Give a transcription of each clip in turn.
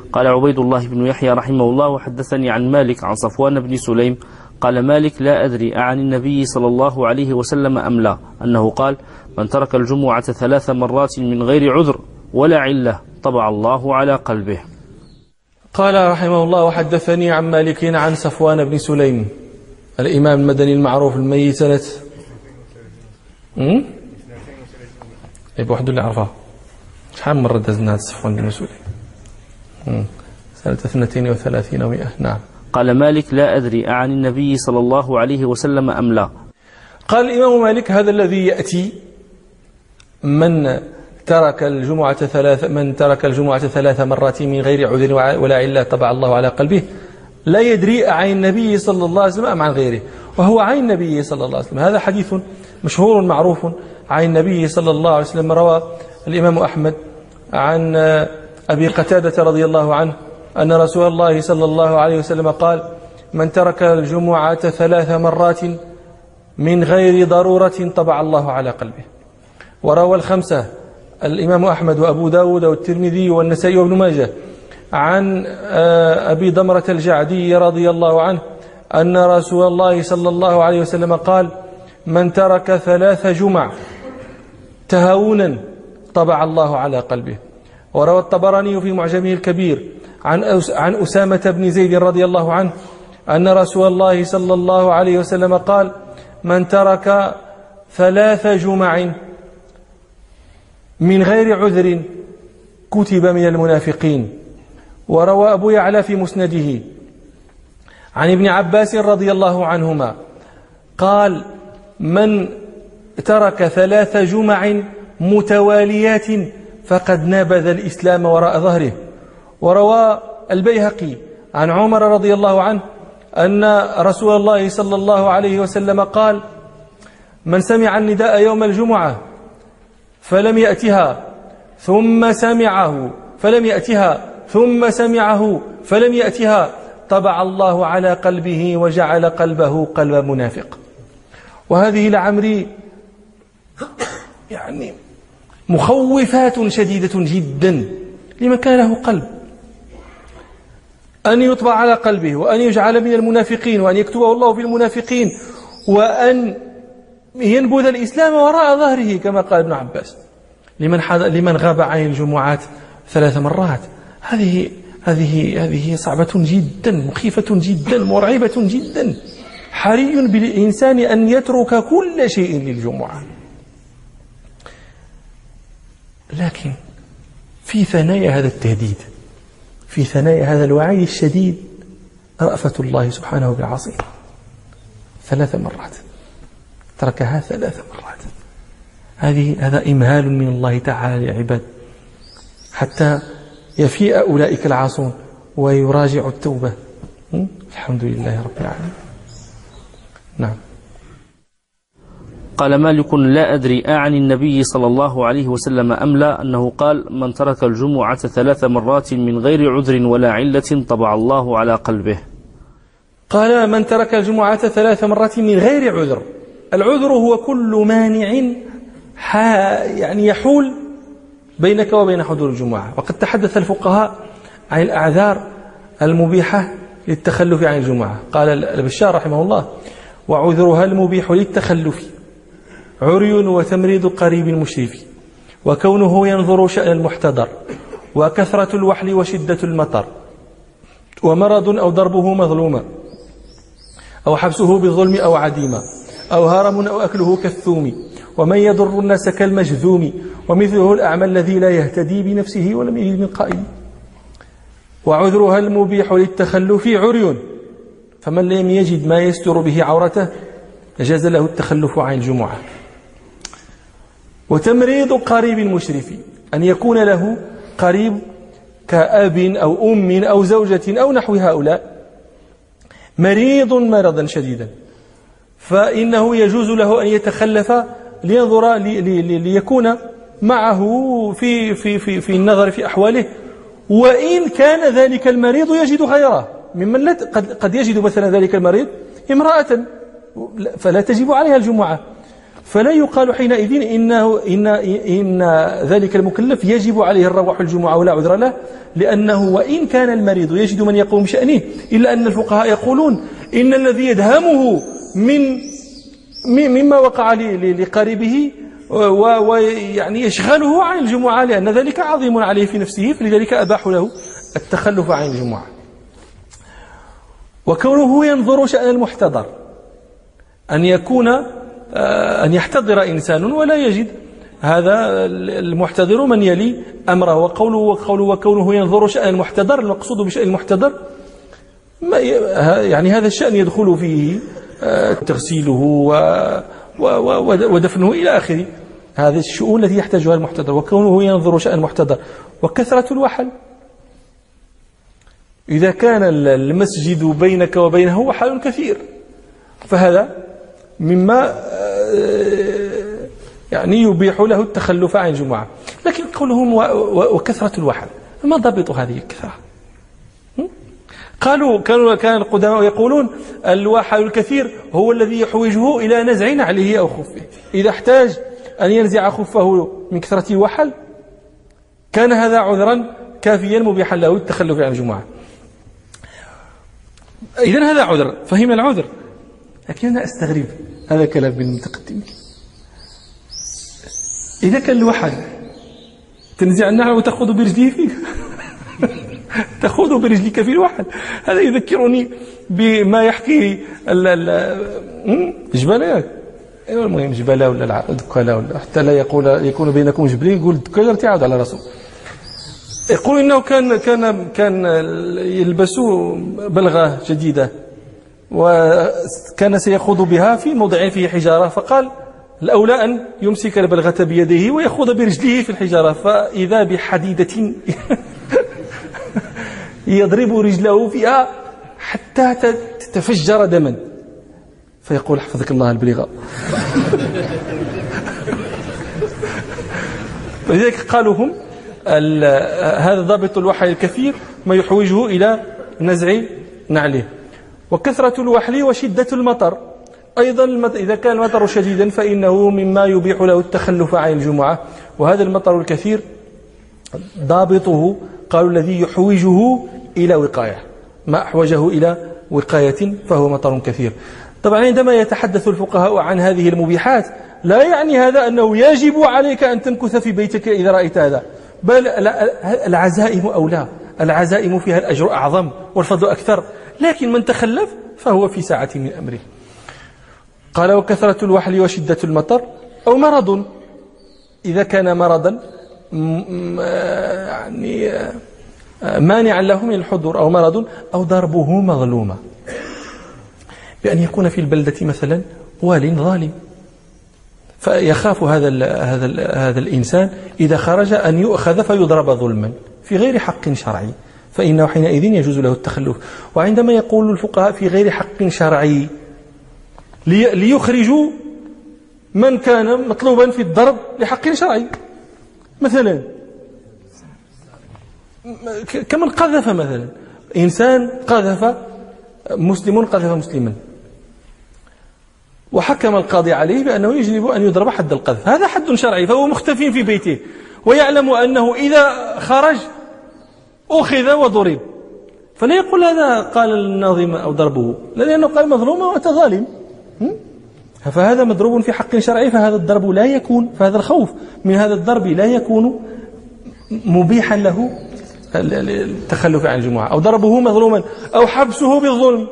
قال عبيد الله بن يحيى رحمه الله وحدثني عن مالك عن صفوان بن سليم قال مالك لا أدري أعن النبي صلى الله عليه وسلم أم لا أنه قال من ترك الجمعة 3 مرات من غير عذر ولا علة طبع الله على قلبه. قال رحمه الله وحدثني عن مالك عن صفوان بن سليم الإمام المدني المعروف الميت سنة واحد اللي عرفها شحال مرة دزنا هذا صفوان بن سليم سنة 32 و100. نعم. قال مالك لا أدري أعن النبي صلى الله عليه وسلم أم لا. قال الإمام مالك هذا الذي يأتي من ترك الجمعة 3 مرات من غير عذر ولا علة طبع الله على قلبه لا يدري عن النبي صلى الله عليه وسلم أم عن غيره، وهو عن النبي صلى الله عليه وسلم. هذا حديث مشهور معروف عن النبي صلى الله عليه وسلم. روى الإمام أحمد عن أبي قتادة رضي الله عنه أن رسول الله صلى الله عليه وسلم قال من ترك الجمعة 3 مرات من غير ضرورة طبع الله على قلبه. وروى الخمسة الإمام أحمد وأبو داود والترمذي والنسائي وابن ماجه عن أبي ضمرة الجعدي رضي الله عنه أن رسول الله صلى الله عليه وسلم قال من ترك 3 جمع تهاونا طبع الله على قلبه. وروى الطبراني في معجمه الكبير عن أسامة بن زيد رضي الله عنه أن رسول الله صلى الله عليه وسلم قال من ترك 3 جمع من غير عذر كتب من المنافقين. وروى أبو يعلى في مسنده عن ابن عباس رضي الله عنهما قال من ترك 3 جمع متواليات فقد نابذ الإسلام وراء ظهره. وروى البيهقي عن عمر رضي الله عنه أن رسول الله صلى الله عليه وسلم قال من سمع النداء يوم الجمعة فلم يأتها ثم سمعه فلم يأتها طبع الله على قلبه وجعل قلبه قلب منافق. وهذه لعمري يعني مخوفات شديدة جدا لمن كان له قلب، أن يطبع على قلبه وأن يجعل من المنافقين وأن يكتبه الله في المنافقين وأن ينبذ الإسلام وراء ظهره كما قال ابن عباس لمن غاب عن الجمعات 3 مرات. هذه صعبة جدا مخيفة جدا مرعبة جدا. حري بالإنسان أن يترك كل شيء للجمعة. لكن في ثنايا هذا التهديد، في ثنايا هذا الوعي الشديد رأفة الله سبحانه بالعاصي. 3 مرات تركها 3 مرات. هذا إمهال من الله تعالى للعباد حتى يفيء أولئك العاصون ويراجع التوبة. الحمد لله رب العالمين. نعم. قال مالك لا أدري أعن النبي صلى الله عليه وسلم أم لا أنه قال من ترك الجمعة 3 مرات من غير عذر ولا علة طبع الله على قلبه. قال من ترك الجمعة 3 مرات من غير عذر. العذر هو كل مانع يعني يحول بينك وبين حضور الجمعة. وقد تحدث الفقهاء عن الأعذار المبيحة للتخلف عن الجمعة. قال البشار رحمه الله وعذرها المبيح للتخلف عري وتمريض قريب مشرف وكونه ينظر شأن المحتضر وكثرة الوحل وشدة المطر ومرض أو ضربه مظلوما أو حبسه بالظلم أو عديما أو هرم أو أكله كالثوم ومن يضر الناس كالمجذوم ومثله الأعمى الذي لا يهتدي بنفسه ولم يجد من قائل. وعذرها المبيح للتخلف عري فمن لم يجد ما يستر به عورته جاز له التخلف عن الجمعة. وتمريض قريب مشرف أن يكون له قريب كأب أو أم أو زوجة أو نحو هؤلاء مريض مرضا شديدا فإنه يجوز له أن يتخلف لينظر ليكون معه في النظر في أحواله وإن كان ذلك المريض يجد غيره ممن قد يجد مثلا ذلك المريض امرأة فلا تجب عليها الجمعة فلا يقال حينئذ إن ذلك المكلف يجب عليه الروح الجمعة ولا عذر له، لأنه وإن كان المريض يجد من يقوم بشأنه، إلا أن الفقهاء يقولون إن الذي يدهمه مما وقع لقريبه ويعني يشغله عن الجمعة، لأن ذلك عظيم عليه في نفسه، فلذلك أباحوا له التخلف عن الجمعة. وكونه ينظر شأن المحتضر، أن يحتضر إنسان ولا يجد هذا المحتضر من يلي أمره، وكونه ينظر شأن المحتضر، المقصود بشأن المحتضر يعني هذا الشأن يدخل فيه تغسيله ودفنه إلى آخره، هذه الشؤون التي يحتاجها المحتضر. وكونه ينظر شأن المحتضر. وكثرة الوحل، إذا كان المسجد بينك وبينه وحل كثير فهذا مما يعني يبيح له التخلف عن الجمعة. لكن قولهم وكثرة الوحل، ما ضبط هذه الكثرة؟ كان القدماء يقولون الوحل الكثير هو الذي يحوجه إلى نزع نعله أو خفه، إذا احتاج أن ينزع خفه من كثرة الوحل كان هذا عذرا كافيا مبيحا له التخلف عن الجمعة. إذن هذا عذر، فهم العذر. لكن أنا أستغرب هذا كلام من المتقدمين. إذا كان الوحل تنزع النعل وتأخذ برجله فيه تأخذ برجلك في الوحل، هذا يذكرني بما يحكي الجبلاء، المهم جبلاء ولا الدكالاء، حتى لا يكون بينكم جبلين يقول الدكالاء تعود على راسه. يقول إنه كان يلبس بلغة جديدة وكان سيخوض بها في موضع فيه حجارة، فقال الأولى أن يمسك البلغة بيده ويخوض برجله في الحجارة، فإذا بحديدة يضرب رجله فيها حتى تتفجر دما، فيقول حفظك الله البلغة. ولذلك قالوا هم هذا ضابط الوحل الكثير ما يحوجه إلى نزع نعله. وكثرة الوحل وشدة المطر، أيضا إذا كان المطر شديدا فإنه مما يبيح له التخلف عن الجمعة. وهذا المطر الكثير ضابطه قالوا الذي يحوجه إلى وقاية، ما أحوجه إلى وقاية فهو مطر كثير. طبعا عندما يتحدث الفقهاء عن هذه المبيحات لا يعني هذا أنه يجب عليك أن تمكث في بيتك إذا رأيت هذا، بل العزائم أولى، العزائم فيها الأجر أعظم والفضل أكثر، لكن من تخلف فهو في ساعة من أمره. قال وكثرة الوحل وشدة المطر، أو مرض، إذا كان مرضا يعني مانعا له من الحضور، أو مرض، أو ضربه مظلومة، بأن يكون في البلدة مثلا وال ظالم، فيخاف هذا الإنسان إذا خرج أن يؤخذ فيضرب ظلما في غير حق شرعي، فإنه حينئذ يجوز له التخلف. وعندما يقول الفقهاء في غير حق شرعي ليخرجوا من كان مطلوبا في الضرب لحق شرعي، مثلا كمن قذف، مثلا إنسان مسلم قذف مسلما وحكم القاضي عليه بأنه يجب أن يضرب حد القذف، هذا حد شرعي، فهو مختف في بيته ويعلم أنه إذا خرج أخذ وضرب، فلا يقول هذا قال الناظم أو ضربه، لأنه قال مظلومة وتظالم، فهذا مضروب في حق شرعي، فهذا الضرب لا يكون، فهذا الخوف من هذا الضرب لا يكون مبيحا له التخلف عن الجمعة. أو ضربه مظلوما، أو حبسه بالظلم،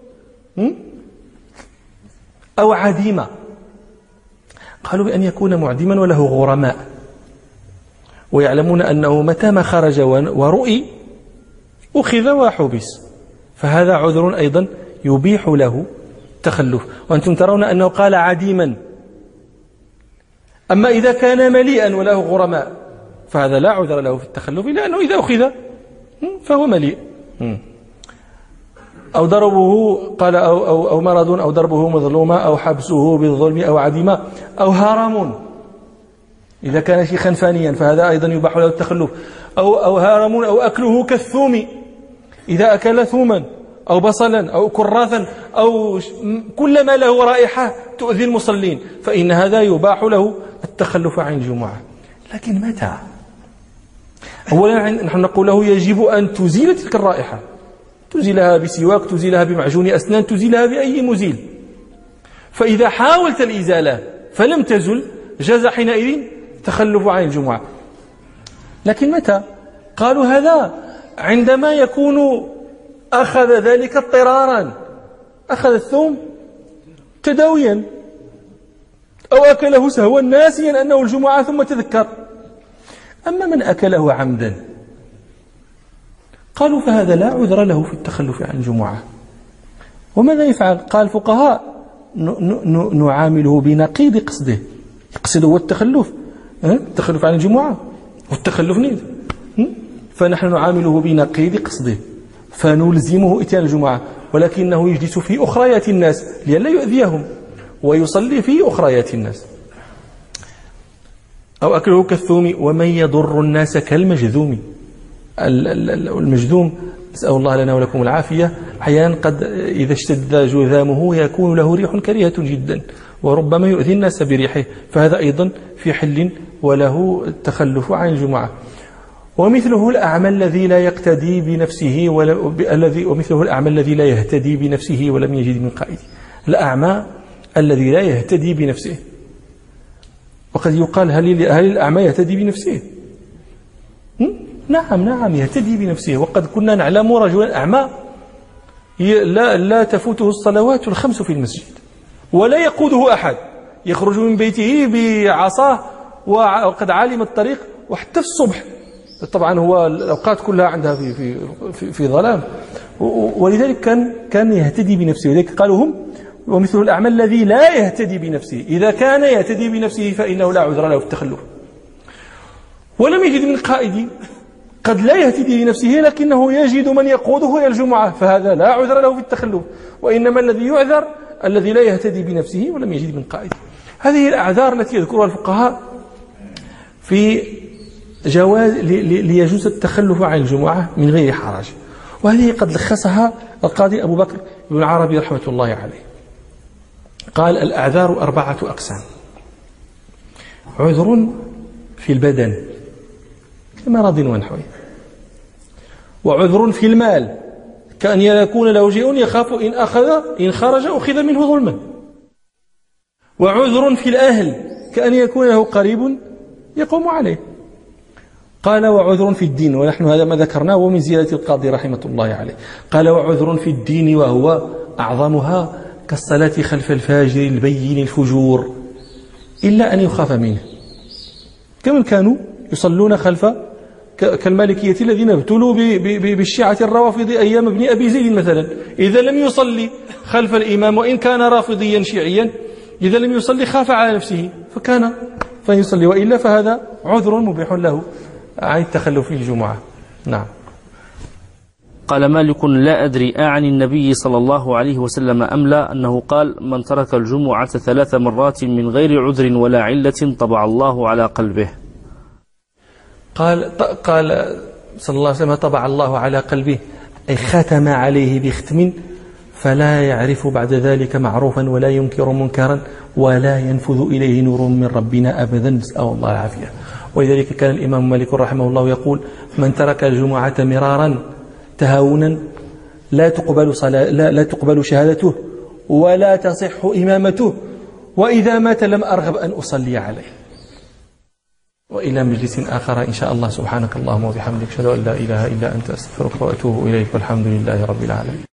أو عديمة، قالوا بأن يكون معدما وله غرماء ويعلمون أنه متى ما خرج ورؤي أخذ وحبس، فهذا عذر أيضا يبيح له التخلف. وأنتم ترون أنه قال عديما. أما إذا كان مليئا وله غرماء فهذا لا عذر له في التخلف، لأنه إذا أخذ فهو مليء. أو ضربه، قال أو مرض، أو ضربه مظلومة، أو حبسه بالظلم، أو عديمة، أو هرم، إذا كان شيخا فانيا فهذا أيضا يباح له التخلف. أو هرم، أو أكله كالثوم، إذا أكل ثوما أو بصلا أو كراثا أو كل ما له رائحة تؤذي المصلين فإن هذا يباح له التخلف عن الجمعة. لكن متى؟ أولا نحن نقول له يجب أن تزيل تلك الرائحة، تزيلها بسواك، تزيلها بمعجون أسنان، تزيلها بأي مزيل. فإذا حاولت الإزالة فلم تزل جاز حينئذ تخلف عن الجمعة. لكن متى؟ قالوا هذا عندما يكون أخذ ذلك اضطرارا، أخذ الثوم تداويا أو أكله سهوا ناسيا أنه الجمعة ثم تذكر. أما من أكله عمدا قالوا فهذا لا عذر له في التخلف عن الجمعة. وماذا يفعل؟ قال الفقهاء نعامله بنقيض قصده. يقصد هو التخلف عن الجمعة والتخلف نيد، فنحن نعامله بنقيض قصده فنلزمه إتيان الجمعة، ولكنه يجلس في أخريات الناس لئلا يؤذيهم ويصلي في أخريات الناس. أو أكله كالثوم ومن يضر الناس كالمجذوم. المجذوم نسأل الله لنا ولكم العافية أحيانا قد إذا اشتد جذامه يكون له ريح كريهة جدا وربما يؤذي الناس بريحه، فهذا أيضا في حل وله التخلف عن الجمعة. ومثله الأعمى الذي لا يقتدي بنفسه ومثله الأعمى الذي لا يهتدي بنفسه ولم يجد من قائد. الأعمى الذي لا يهتدي بنفسه، وقد يقال هل الأعمى يهتدي بنفسه؟ نعم يهتدي بنفسه. وقد كنا نعلم رجلا أعمى لا تفوته الصلوات الخمس في المسجد ولا يقوده أحد، يخرج من بيته بعصاه وقد علم الطريق وحتى في الصبح طبعا هو الأوقات كلها عندها في ظلام، ولذلك كان يهتدي بنفسه. ولذلك قالوا هم ومثل الأعمى الذي لا يهتدي بنفسه. إذا كان يهتدي بنفسه فإنه لا عذر له في التخلف. ولم يجد من قائد، قد لا يهتدي بنفسه لكنه يجد من يقوده إلى الجمعة، فهذا لا عذر له في التخلف. وإنما الذي يعذر الذي لا يهتدي بنفسه ولم يجد من قائد. هذه الأعذار التي يذكرها الفقهاء في جواز ليجوز التخلف عن الجمعة من غير حرج، وهذه قد لخصها القاضي أبو بكر بن عربي رحمة الله عليه. قال الأعذار 4 أقسام: عذر في البدن كمرض ونحوه، وعذر في المال كأن يكون له شيء يخاف إن خرج أخذ منه ظلما، وعذر في الأهل كأن يكون له قريب يقوم عليه. قال وعذر في الدين، ونحن هذا ما ذكرناه ومن زيادة القاضي رحمة الله عليه. قال وعذر في الدين وهو أعظمها كالصلاة خلف الفاجر البين الفجور إلا أن يخاف منه، كمن كانوا يصلون خلف كالمالكية الذين ابتلوا بالشيعة الروافض أيام ابن أبي زيد مثلا. إذا لم يصلي خلف الإمام وإن كان رافضيا شيعيا، إذا لم يصلي خاف على نفسه فيصلي، وإلا فهذا عذر مبيح له عن التخلف في الجمعة. نعم. قال مالك لا أدري أعني النبي صلى الله عليه وسلم أم لا أنه قال من ترك الجمعة 3 مرات من غير عذر ولا علة طبع الله على قلبه. قال صلى الله عليه وسلم طبع الله على قلبه، أي ختم عليه بختم فلا يعرف بعد ذلك معروفا ولا ينكر منكرا ولا ينفذ إليه نور من ربنا أبدا، نسأل الله العافية. ولذلك كان الإمام مالك رحمه الله يقول من ترك الجمعة مرارا تهاونا لا تقبل شهادته ولا تصح إمامته، وإذا مات لم أرغب أن أصلي عليه. وإلى مجلس آخر إن شاء الله. سبحانك اللهم وبحمدك أشهد أن لا إله إلا أنت أستغفرك وأتوب إليك، والحمد لله رب العالمين.